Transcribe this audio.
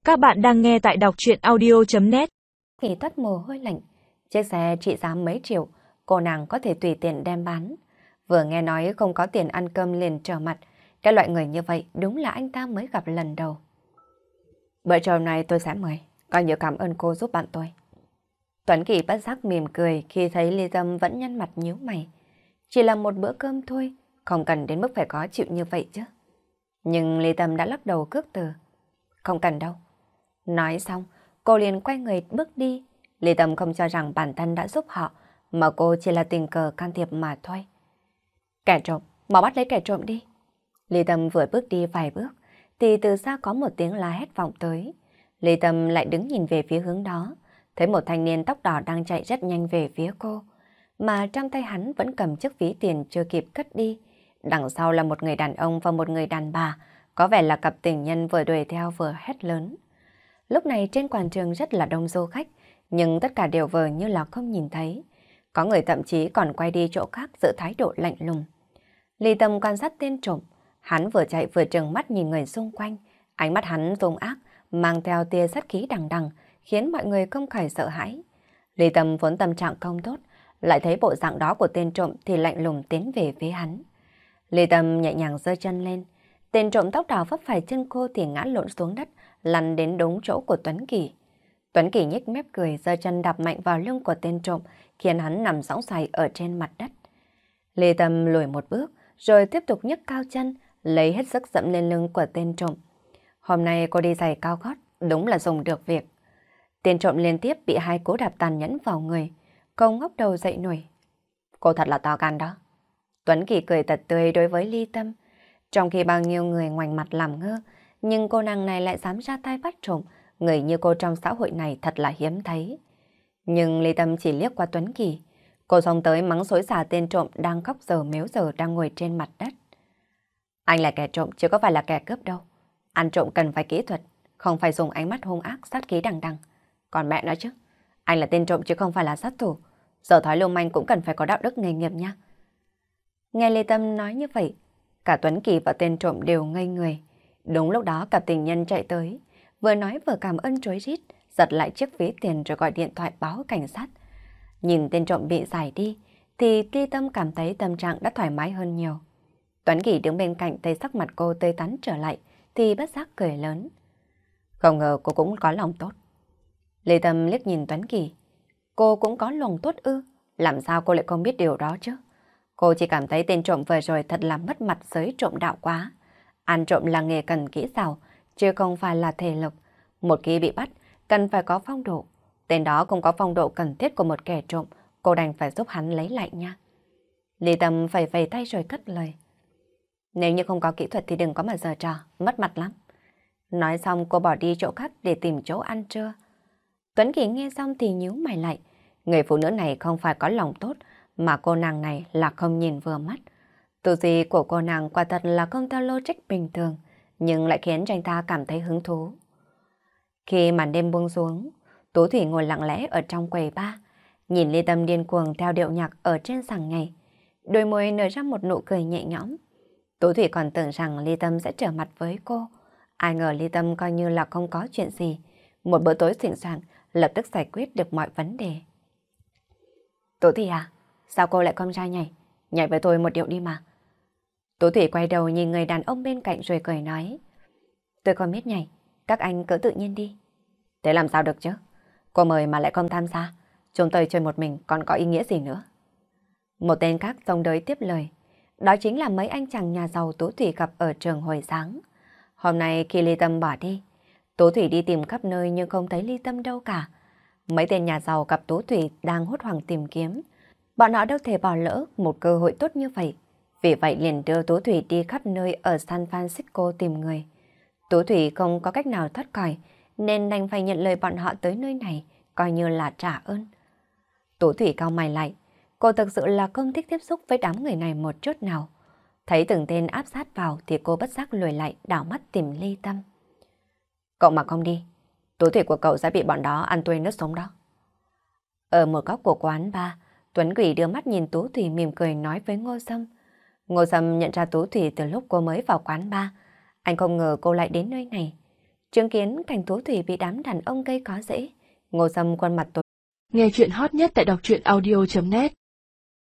Các bạn đang nghe tại đọc truyện audio.net. Khi toát mồ hôi lạnh, chiếc xe trị giá mấy triệu, cô nàng có thể tùy tiện đem bán. Vừa nghe nói không có tiền ăn cơm liền trở mặt, cái loại người như vậy đúng là anh ta mới gặp lần đầu. Bữa trưa này tôi sẽ mời, coi như cảm ơn cô giúp bạn tôi. Tuấn Kỳ bất giác mỉm cười khi thấy Ly Tâm vẫn nhăn mặt nhíu mày. Chỉ là một bữa cơm thôi, không cần đến mức phải có chịu như vậy chứ. Nhưng Ly Tâm đã lắc đầu cước từ. Không cần đâu. Nói xong, cô liền quay người bước đi. Ly Tâm không cho rằng bản thân đã giúp họ, mà cô chỉ là tình cờ can thiệp mà thôi. Kẻ trộm, mau bắt lấy kẻ trộm đi. Ly Tâm vừa bước đi vài bước, thì từ xa có một tiếng la hét vọng tới. Ly Tâm lại đứng nhìn về phía hướng đó, thấy một thanh niên tóc đỏ đang chạy rất nhanh về phía cô, mà trong tay hắn vẫn cầm chiếc ví tiền chưa kịp cất đi. Đằng sau là một người đàn ông và một người đàn bà, có vẻ là cặp tình nhân vừa đuổi theo vừa hét lớn. Lúc này trên quảng trường rất là đông du khách, nhưng tất cả đều vờ như là không nhìn thấy. Có người thậm chí còn quay đi chỗ khác giữ thái độ lạnh lùng. Ly Tâm quan sát tên trộm, hắn vừa chạy vừa trừng mắt nhìn người xung quanh. Ánh mắt hắn hung ác, mang theo tia sát khí đằng đằng, khiến mọi người không khỏi sợ hãi. Ly Tâm vốn tâm trạng không tốt, lại thấy bộ dạng đó của tên trộm thì lạnh lùng tiến về phía hắn. Ly Tâm nhẹ nhàng giơ chân lên, tên trộm tóc đỏ vấp phải chân cô thì ngã lộn xuống đất, lăn đến đúng chỗ của Tuấn Kỳ. Tuấn Kỳ nhếch mép cười, giơ chân đạp mạnh vào lưng của tên trộm, khiến hắn nằm sõng xoài ở trên mặt đất. Lê Tâm lùi một bước, rồi tiếp tục nhấc cao chân, lấy hết sức dẫm lên lưng của tên trộm. Hôm nay cô đi giày cao gót, đúng là dùng được việc. Tên trộm liên tiếp bị hai cú đạp tàn nhẫn vào người, cô ngóc đầu dậy nổi. Cô thật là to gan đó. Tuấn Kỳ cười tật tươi đối với Ly Tâm, trong khi bao nhiêu người ngoảnh mặt làm ngơ, nhưng cô nàng này lại dám ra tay bắt trộm, người như cô trong xã hội này thật là hiếm thấy. Nhưng Ly Tâm chỉ liếc qua Tuấn Kỳ, cô xông tới mắng xối xả tên trộm đang khóc giờ mếu giờ đang ngồi trên mặt đất. Anh là kẻ trộm chứ có phải là kẻ cướp đâu. Ăn trộm cần phải kỹ thuật, không phải dùng ánh mắt hung ác sát khí đằng đằng. Còn mẹ nói chứ, anh là tên trộm chứ không phải là sát thủ. Giờ thói lưu manh cũng cần phải có đạo đức nghề nghiệp nha. Nghe Lê Tâm nói như vậy, cả Tuấn Kỳ và tên trộm đều ngây người. Đúng lúc đó cặp tình nhân chạy tới, vừa nói vừa cảm ơn rối rít, giật lại chiếc ví tiền rồi gọi điện thoại báo cảnh sát. Nhìn tên trộm bị giải đi, thì Lê Tâm cảm thấy tâm trạng đã thoải mái hơn nhiều. Tuấn Kỳ đứng bên cạnh thấy sắc mặt cô tươi tắn trở lại, thì bất giác cười lớn. Không ngờ cô cũng có lòng tốt. Lê Tâm liếc nhìn Tuấn Kỳ. Cô cũng có lòng tốt ư? Làm sao cô lại không biết điều đó chứ? Cô chỉ cảm thấy tên trộm vừa rồi thật là mất mặt giới trộm đạo quá. Ăn trộm là nghề cần kỹ xảo, chứ không phải là thể lực. Một khi bị bắt, cần phải có phong độ. Tên đó không có phong độ cần thiết của một kẻ trộm, cô đành phải giúp hắn lấy lại nha. Lý Tâm phẩy phẩy tay rồi cất lời. Nếu như không có kỹ thuật thì đừng có mà giở trò, mất mặt lắm. Nói xong cô bỏ đi chỗ khác để tìm chỗ ăn trưa. Tuấn Kỳ nghe xong thì nhíu mày lại. Người phụ nữ này không phải có lòng tốt, mà cô nàng này là không nhìn vừa mắt. Tư duy của cô nàng quả thật là không theo logic bình thường, nhưng lại khiến cho anh ta cảm thấy hứng thú. Khi màn đêm buông xuống, Tú Thủy ngồi lặng lẽ ở trong quầy bar, nhìn Ly Tâm điên cuồng theo điệu nhạc ở trên sàn nhảy, đôi môi nở ra một nụ cười nhẹ nhõm. Tú Thủy còn tưởng rằng Ly Tâm sẽ trở mặt với cô, ai ngờ Ly Tâm coi như là không có chuyện gì, một bữa tối xịn sàng lập tức giải quyết được mọi vấn đề. Tú Thủy à, sao cô lại không ra nhảy? Nhảy với tôi một điệu đi mà. Tú Thủy quay đầu nhìn người đàn ông bên cạnh rồi cười nói. Tôi không biết nhảy, các anh cứ tự nhiên đi. Thế làm sao được chứ? Cô mời mà lại không tham gia. Chúng tôi chơi một mình còn có ý nghĩa gì nữa? Một tên khác xông tới tiếp lời. Đó chính là mấy anh chàng nhà giàu Tú Thủy gặp ở trường hồi sáng. Hôm nay khi Ly Tâm bỏ đi, Tú Thủy đi tìm khắp nơi nhưng không thấy Ly Tâm đâu cả. Mấy tên nhà giàu gặp Tú Thủy đang hốt hoảng tìm kiếm. Bọn họ đâu thể bỏ lỡ một cơ hội tốt như vậy. Vì vậy liền đưa Tú Thủy đi khắp nơi ở San Francisco tìm người. Tú Thủy không có cách nào thoát khỏi, nên đành phải nhận lời bọn họ tới nơi này, coi như là trả ơn. Tú Thủy cau mày lại, cô thực sự là không thích tiếp xúc với đám người này một chút nào. Thấy từng tên áp sát vào thì cô bất giác lùi lại đảo mắt tìm Ly Tâm. Cậu mà không đi, Tú Thủy của cậu sẽ bị bọn đó ăn tươi nuốt sống đó. Ở một góc của quán bar, Tuấn Quỷ đưa mắt nhìn Tú Thủy mỉm cười nói với Ngô Sâm. Ngô Sâm nhận ra Tú Thủy từ lúc cô mới vào quán bar. Anh không ngờ cô lại đến nơi này. Chứng kiến cảnh Tú Thủy bị đám đàn ông gây khó dễ, Ngô Sâm khuôn mặt tối. Nghe chuyện hot nhất tại đọc truyện audio.net